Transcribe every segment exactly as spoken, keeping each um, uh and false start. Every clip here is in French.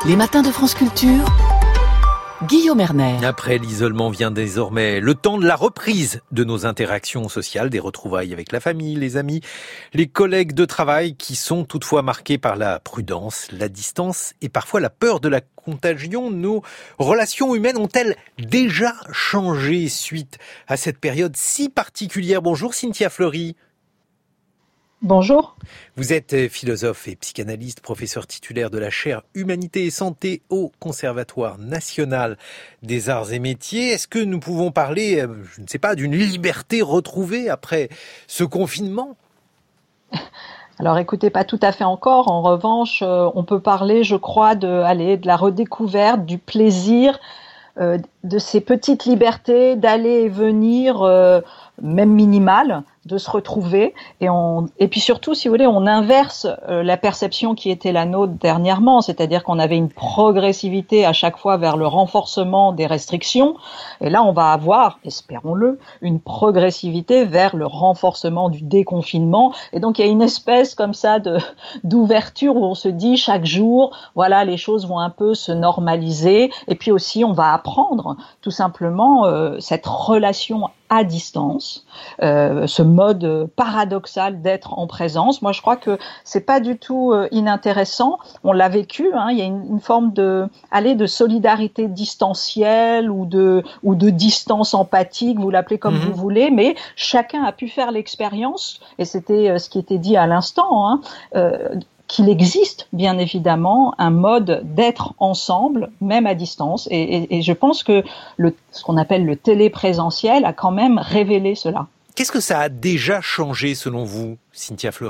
Les matins de France Culture, Guillaume Erner. Après l'isolement vient désormais le temps de la reprise de nos interactions sociales, des retrouvailles avec la famille, les amis, les collègues de travail qui sont toutefois marqués par la prudence, la distance et parfois la peur de la contagion. Nos relations humaines ont-elles déjà changé suite à cette période si particulière? Bonjour Cynthia Fleury. Bonjour. Vous êtes philosophe et psychanalyste, professeur titulaire de la chaire Humanité et Santé au Conservatoire national des arts et métiers. Est-ce que nous pouvons parler, je ne sais pas, d'une liberté retrouvée après ce confinement ? Alors écoutez, pas tout à fait encore. En revanche, euh, on peut parler, je crois, de, allez, de la redécouverte, du plaisir, euh, de ces petites libertés d'aller et venir, euh, même minimales, de se retrouver. Et, on, et puis surtout, si vous voulez, on inverse euh, la perception qui était la nôtre dernièrement, c'est-à-dire qu'on avait une progressivité à chaque fois vers le renforcement des restrictions. Et là, on va avoir, espérons-le, une progressivité vers le renforcement du déconfinement. Et donc, il y a une espèce comme ça de d'ouverture où on se dit chaque jour, voilà, les choses vont un peu se normaliser. Et puis aussi, on va apprendre tout simplement euh, cette relation à distance, euh, ce mode paradoxal d'être en présence. Moi, je crois que c'est pas du tout euh, inintéressant. On l'a vécu. Hein, il y a une, une forme de, allez, de solidarité distancielle ou de ou de distance empathique. Vous l'appelez comme mmh. vous voulez, mais chacun a pu faire l'expérience. Et c'était euh, ce qui était dit à l'instant. Hein, euh, qu'il existe, bien évidemment, un mode d'être ensemble, même à distance. Et, et, et je pense que le, ce qu'on appelle le téléprésentiel a quand même révélé cela. Qu'est-ce que ça a déjà changé, selon vous, Cynthia Fleury ?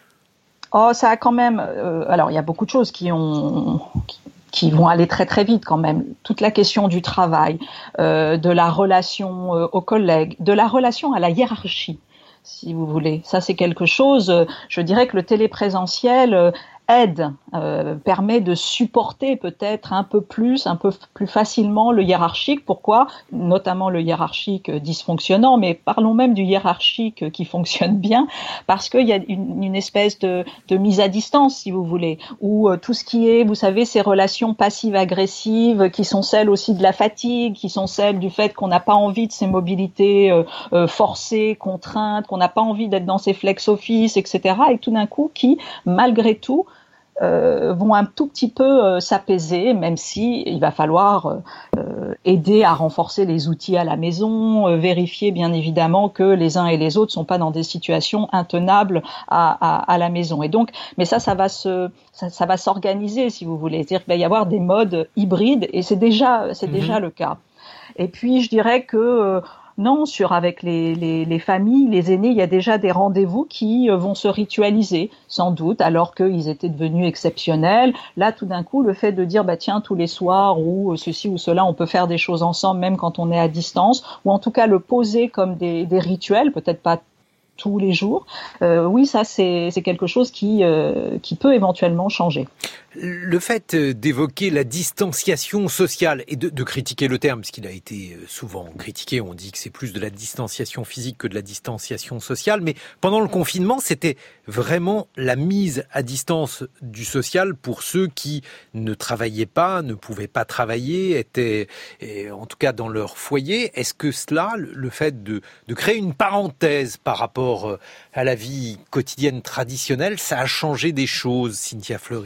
Oh, ça a quand même... Euh, alors, il y a beaucoup de choses qui ont... Qui, qui vont aller très très vite quand même. Toute la question du travail, euh, de la relation euh, aux collègues, de la relation à la hiérarchie, si vous voulez. Ça, c'est quelque chose, je dirais que le téléprésentiel aide, euh, permet de supporter peut-être un peu plus, un peu plus facilement le hiérarchique. Pourquoi ? Notamment le hiérarchique dysfonctionnant, mais parlons même du hiérarchique qui fonctionne bien, parce qu'il y a une, une espèce de, de mise à distance, si vous voulez, où euh, tout ce qui est, vous savez, ces relations passives-agressives, qui sont celles aussi de la fatigue, qui sont celles du fait qu'on n'a pas envie de ces mobilités euh, euh, forcées, contraintes, qu'on n'a pas envie d'être dans ces flex-office, et cetera, et tout d'un coup, qui, malgré tout, Euh, vont un tout petit peu euh, s'apaiser, même si il va falloir euh, aider à renforcer les outils à la maison, euh, vérifier bien évidemment que les uns et les autres sont pas dans des situations intenables à, à, à la maison. Et donc, mais ça, ça va se, ça, ça va s'organiser, si vous voulez. C'est-à-dire qu'il va y avoir des modes hybrides, et c'est déjà, c'est mmh. déjà le cas. Et puis, je dirais que euh, non, sur avec les, les, les familles, les aînés, il y a déjà des rendez-vous qui vont se ritualiser, sans doute, alors qu'ils étaient devenus exceptionnels. Là, tout d'un coup, le fait de dire, bah tiens, tous les soirs, ou ceci ou cela, on peut faire des choses ensemble, même quand on est à distance, ou en tout cas le poser comme des, des rituels, peut-être pas tous les jours. Euh, oui, ça, c'est, c'est quelque chose qui, euh, qui peut éventuellement changer. Le fait d'évoquer la distanciation sociale et de, de critiquer le terme, parce qu'il a été souvent critiqué, on dit que c'est plus de la distanciation physique que de la distanciation sociale, mais pendant le confinement, c'était vraiment la mise à distance du social pour ceux qui ne travaillaient pas, ne pouvaient pas travailler, étaient en tout cas dans leur foyer. Est-ce que cela, le fait de, de créer une parenthèse par rapport à la vie quotidienne traditionnelle, ça a changé des choses, Cynthia Fleury ?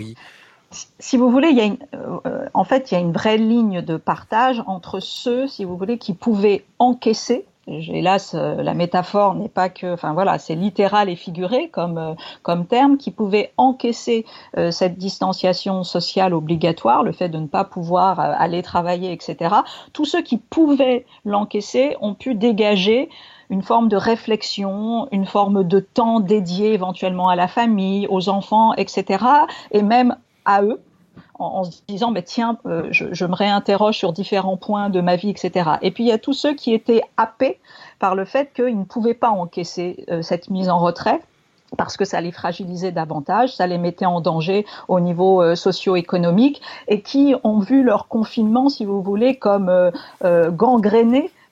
Si vous voulez, il y a une, euh, en fait, il y a une vraie ligne de partage entre ceux, si vous voulez, qui pouvaient encaisser. Hélas, la métaphore n'est pas que, enfin voilà, c'est littéral et figuré comme euh, comme terme, qui pouvaient encaisser euh, cette distanciation sociale obligatoire, le fait de ne pas pouvoir euh, aller travailler, et cetera. Tous ceux qui pouvaient l'encaisser ont pu dégager une forme de réflexion, une forme de temps dédié éventuellement à la famille, aux enfants, et cetera. Et même à eux, en, en se disant, mais tiens, euh, je, je me réinterroge sur différents points de ma vie, et cetera. Et puis il y a tous ceux qui étaient happés par le fait qu'ils ne pouvaient pas encaisser euh, cette mise en retrait, parce que ça les fragilisait davantage, ça les mettait en danger au niveau euh, socio-économique, et qui ont vu leur confinement, si vous voulez, comme euh, euh, gangréné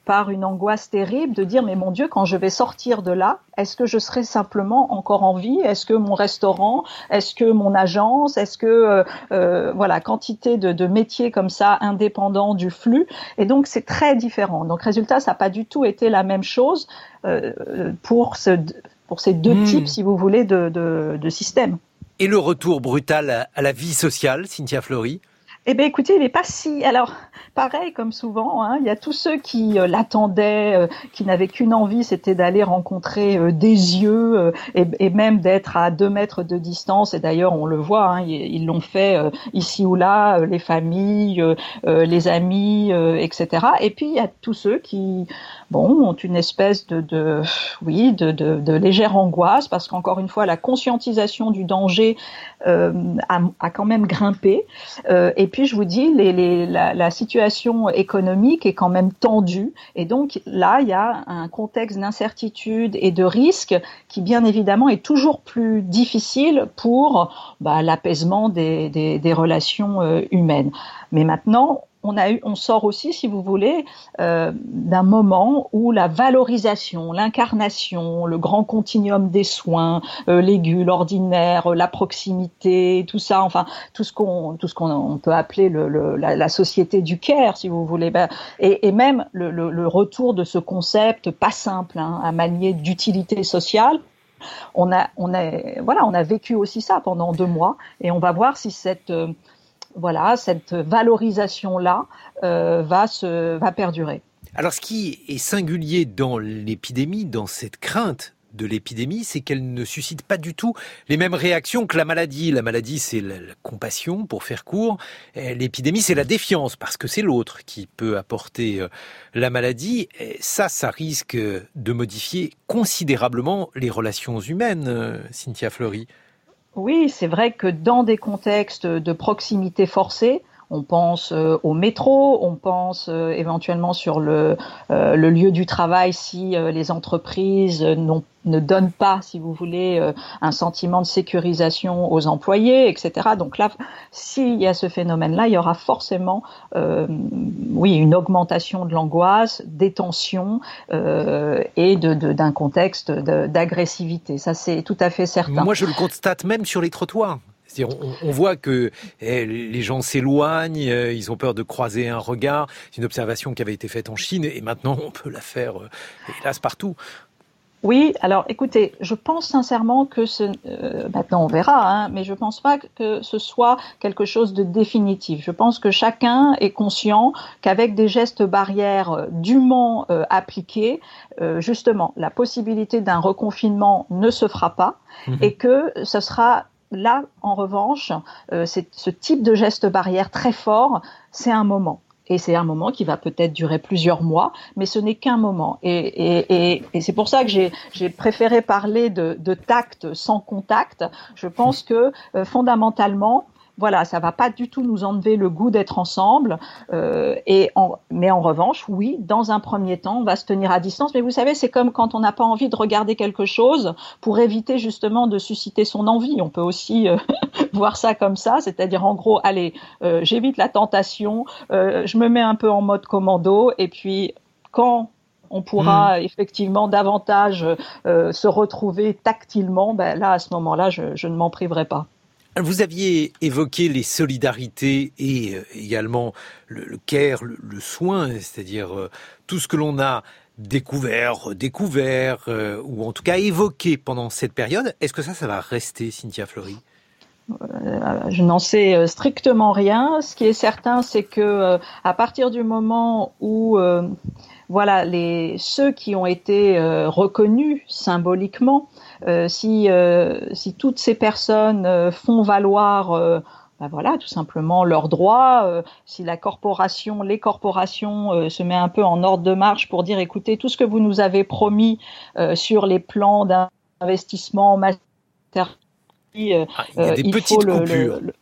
par une angoisse terrible de dire mais mon Dieu, quand je vais sortir de là, est-ce que je serai simplement encore en vie? Est-ce que mon restaurant, est-ce que mon agence, est-ce que euh, euh, voilà, quantité de, de métiers comme ça indépendants du flux. Et donc c'est très différent. Donc résultat, ça n'a pas du tout été la même chose euh, pour ce pour ces deux mmh. types, si vous voulez, de, de, de systèmes. Et le retour brutal à, à la vie sociale, Cynthia Fleury? Eh bien, écoutez, il n'est pas si... Alors, pareil, comme souvent, hein, il y a tous ceux qui euh, l'attendaient, euh, qui n'avaient qu'une envie, c'était d'aller rencontrer euh, des yeux euh, et, et même d'être à deux mètres de distance. Et d'ailleurs, on le voit, hein, ils, ils l'ont fait euh, ici ou là, euh, les familles, euh, euh, les amis, euh, et cetera. Et puis, il y a tous ceux qui, bon, ont une espèce de, de oui, de, de, de légère angoisse, parce qu'encore une fois, la conscientisation du danger euh, a, a quand même grimpé. Euh, et puis, je vous dis, les, les, la, la situation économique est quand même tendue. Et donc, là, il y a un contexte d'incertitude et de risque qui, bien évidemment, est toujours plus difficile pour bah, l'apaisement des, des, des relations euh, humaines. Mais maintenant, on a eu, on sort aussi, si vous voulez, euh, d'un moment où la valorisation, l'incarnation, le grand continuum des soins, euh, l'aigu, l'ordinaire, la proximité, tout ça, enfin tout ce qu'on, tout ce qu'on on peut appeler le, le, la, la société du care, si vous voulez, ben, et, et même le, le, le retour de ce concept pas simple hein, à manier d'utilité sociale. On a, on a, voilà, on a vécu aussi ça pendant deux mois, et on va voir si cette euh, Voilà, cette valorisation-là euh, va se va perdurer. Alors, ce qui est singulier dans l'épidémie, dans cette crainte de l'épidémie, c'est qu'elle ne suscite pas du tout les mêmes réactions que la maladie. La maladie, c'est la, la compassion, pour faire court. Et l'épidémie, c'est la défiance, parce que c'est l'autre qui peut apporter euh, la maladie. Et ça, ça risque de modifier considérablement les relations humaines, euh, Cynthia Fleury. Oui, c'est vrai que dans des contextes de proximité forcée, on pense euh, au métro, on pense euh, éventuellement sur le, euh, le lieu du travail si euh, les entreprises n'ont, ne donnent pas, si vous voulez, euh, un sentiment de sécurisation aux employés, et cetera. Donc là, s'il y a ce phénomène-là, il y aura forcément, euh, oui, une augmentation de l'angoisse, des tensions euh, et de, de, d'un contexte de, d'agressivité. Ça, c'est tout à fait certain. Moi, je le constate même sur les trottoirs. C'est-à-dire, on, on voit que eh, les gens s'éloignent, euh, ils ont peur de croiser un regard. C'est une observation qui avait été faite en Chine et maintenant on peut la faire, euh, hélas, partout. Oui, alors écoutez, je pense sincèrement que ce, euh, maintenant on verra, hein, mais je pense pas que ce soit quelque chose de définitif. Je pense que chacun est conscient qu'avec des gestes barrières dûment euh, appliqués, euh, justement, la possibilité d'un reconfinement ne se fera pas mmh. et que ce sera là, en revanche, euh, c'est, ce type de geste barrière très fort, c'est un moment. Et c'est un moment qui va peut-être durer plusieurs mois, mais ce n'est qu'un moment. Et, et, et, et c'est pour ça que j'ai, j'ai préféré parler de, de tact sans contact. Je pense que euh, fondamentalement, voilà, ça va pas du tout nous enlever le goût d'être ensemble. Euh, et en, mais en revanche, oui, dans un premier temps, on va se tenir à distance. Mais vous savez, c'est comme quand on n'a pas envie de regarder quelque chose pour éviter justement de susciter son envie. On peut aussi euh, voir ça comme ça, c'est-à-dire en gros, allez, euh, j'évite la tentation, euh, je me mets un peu en mode commando, et puis quand on pourra mmh. effectivement davantage euh, se retrouver tactilement, ben là, à ce moment-là, je, je ne m'en priverai pas. Vous aviez évoqué les solidarités et euh, également le, le care, le, le soin, c'est-à-dire euh, tout ce que l'on a découvert, découvert, euh, ou en tout cas évoqué pendant cette période. Est-ce que ça, ça va rester, Cynthia Fleury ? Euh, je n'en sais strictement rien. Ce qui est certain, c'est que euh, à partir du moment où euh, voilà, les ceux qui ont été euh, reconnus symboliquement, euh, si euh, si toutes ces personnes euh, font valoir euh, ben voilà, tout simplement leurs droits, euh, si la corporation, les corporations euh, se met un peu en ordre de marche pour dire écoutez, tout ce que vous nous avez promis euh, sur les plans d'investissement matériel, Euh, ah, il y a des euh, petites le, coupures. Le,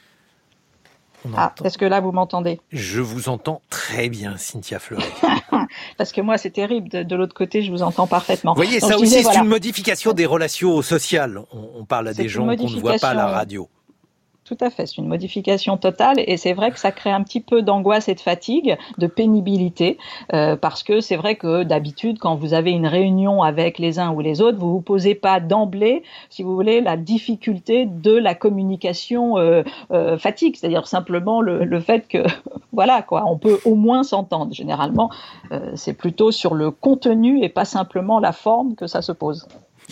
le... Ah, est-ce que là vous m'entendez ? Je vous entends très bien, Cynthia Fleury. Parce que moi c'est terrible, de, de l'autre côté je vous entends parfaitement. Vous voyez, donc, ça aussi disais, c'est voilà. une modification des relations sociales. On, on parle à c'est des gens qu'on ne voit pas à la radio. tout à fait. C'est une modification totale et c'est vrai que ça crée un petit peu d'angoisse et de fatigue, de pénibilité, euh, parce que c'est vrai que d'habitude, quand vous avez une réunion avec les uns ou les autres, vous vous posez pas d'emblée, si vous voulez, la difficulté de la communication euh, euh, fatigue, c'est-à-dire simplement le, le fait que, voilà quoi, on peut au moins s'entendre. Généralement, euh, c'est plutôt sur le contenu et pas simplement la forme que ça se pose.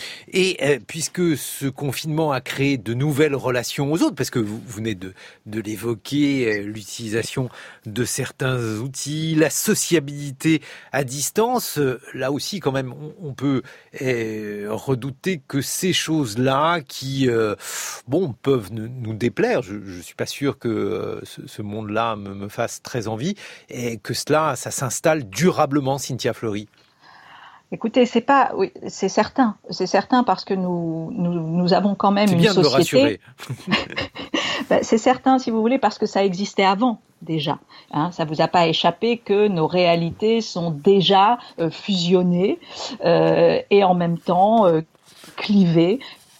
Et euh, puisque ce confinement a créé de nouvelles relations aux autres, parce que vous, vous venez de, de l'évoquer, euh, l'utilisation de certains outils, la sociabilité à distance, euh, là aussi quand même on, on peut euh, redouter que ces choses-là qui euh, bon, peuvent nous, nous déplaire, je ne suis pas sûr que euh, ce, ce monde-là me, me fasse très envie, et que cela, ça s'installe durablement, Cynthia Fleury. Écoutez, c'est pas, oui, c'est certain, c'est certain parce que nous, nous, nous avons quand même c'est une bien société. De me rassurer. Ben, c'est certain, si vous voulez, parce que ça existait avant déjà. Hein, ça vous a pas échappé que nos réalités sont déjà euh, fusionnées euh, et en même temps euh, clivées.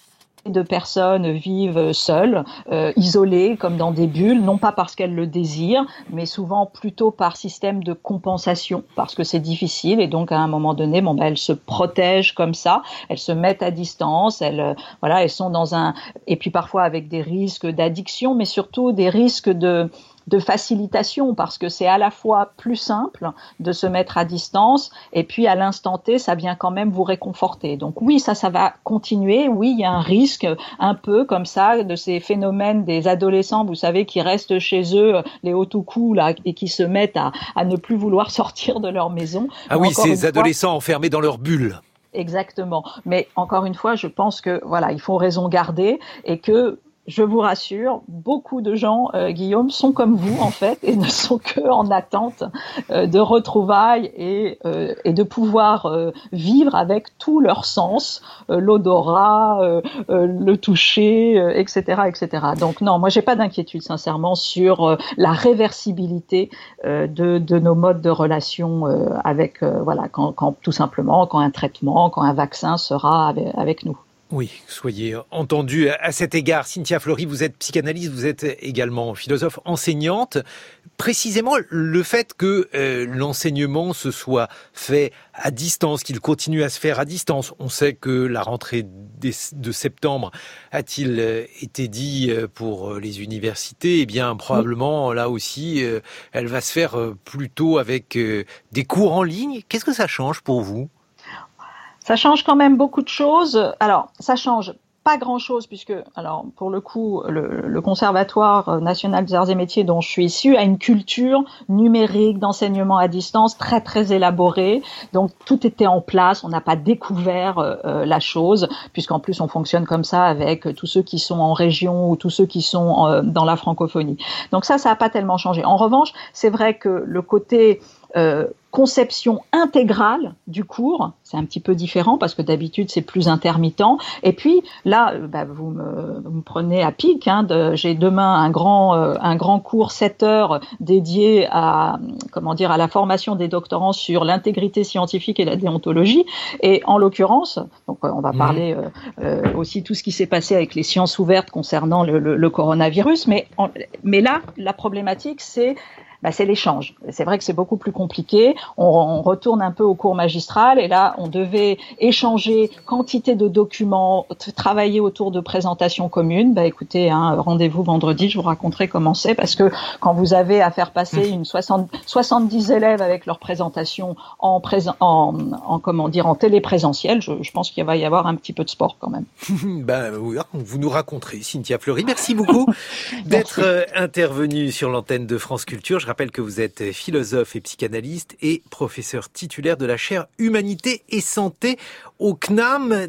De personnes vivent seules, euh, isolées, comme dans des bulles, non pas parce qu'elles le désirent, mais souvent plutôt par système de compensation, parce que c'est difficile et donc à un moment donné, bon ben elles se protègent comme ça, elles se mettent à distance, elles euh, voilà, elles sont dans un et puis parfois avec des risques d'addiction, mais surtout des risques de de facilitation, parce que c'est à la fois plus simple de se mettre à distance et puis à l'instant T, ça vient quand même vous réconforter. Donc oui, ça, ça va continuer. Oui, il y a un risque un peu comme ça de ces phénomènes des adolescents, vous savez, qui restent chez eux, les otoku, là, et qui se mettent à, à ne plus vouloir sortir de leur maison. Ah Mais oui, ces fois, adolescents enfermés dans leur bulle. Exactement. Mais encore une fois, je pense que voilà, il faut raison garder et que je vous rassure, beaucoup de gens, euh, Guillaume, sont comme vous en fait et ne sont que en attente euh, de retrouvailles et, euh, et de pouvoir euh, vivre avec tous leurs sens, euh, l'odorat, euh, euh, le toucher, euh, et cetera, et cetera. Donc non, moi j'ai pas d'inquiétude sincèrement sur euh, la réversibilité euh, de, de nos modes de relation euh, avec euh, voilà quand, quand tout simplement quand un traitement, quand un vaccin sera avec, avec nous. Oui, soyez entendus à cet égard. Cynthia Fleury, vous êtes psychanalyste, vous êtes également philosophe, enseignante. Précisément, le fait que euh, l'enseignement se soit fait à distance, qu'il continue à se faire à distance. On sait que la rentrée de septembre a-t-il été dit pour les universités. Eh bien, probablement, là aussi, euh, elle va se faire plutôt avec euh, des cours en ligne. Qu'est-ce que ça change pour vous ? Ça change quand même beaucoup de choses. Alors, ça change pas grand-chose puisque, alors, pour le coup, le, le Conservatoire national des arts et métiers dont je suis issue a une culture numérique d'enseignement à distance très, très élaborée. Donc, tout était en place. On n'a pas découvert euh, la chose puisqu'en plus, on fonctionne comme ça avec tous ceux qui sont en région ou tous ceux qui sont euh, dans la francophonie. Donc ça, ça n'a pas tellement changé. En revanche, c'est vrai que le côté euh, conception intégrale du cours, c'est un petit peu différent parce que d'habitude c'est plus intermittent. Et puis là, bah, vous, me, vous me prenez à pic. Hein, de, j'ai demain un grand, euh, un grand cours sept heures dédié à, comment dire, à la formation des doctorants sur l'intégrité scientifique et la déontologie. Et en l'occurrence, donc on va parler euh, euh, aussi tout ce qui s'est passé avec les sciences ouvertes concernant le, le, le coronavirus. Mais, en, mais là, la problématique c'est Bah, c'est l'échange. C'est vrai que c'est beaucoup plus compliqué. On, on retourne un peu au cours magistral et là, on devait échanger quantité de documents, t- travailler autour de présentations communes. Bah, écoutez, hein, rendez-vous vendredi, je vous raconterai comment c'est parce que quand vous avez à faire passer une soixante, soixante-dix élèves avec leur présentation en, présent, en, en comment dire, en téléprésentiel, je, je pense qu'il va y avoir un petit peu de sport quand même. Ben, vous nous raconterez, Cynthia Fleury. Merci beaucoup d'être euh, intervenue sur l'antenne de France Culture. Je rappelle que vous êtes philosophe et psychanalyste et professeur titulaire de la chaire Humanité et Santé au C N A M.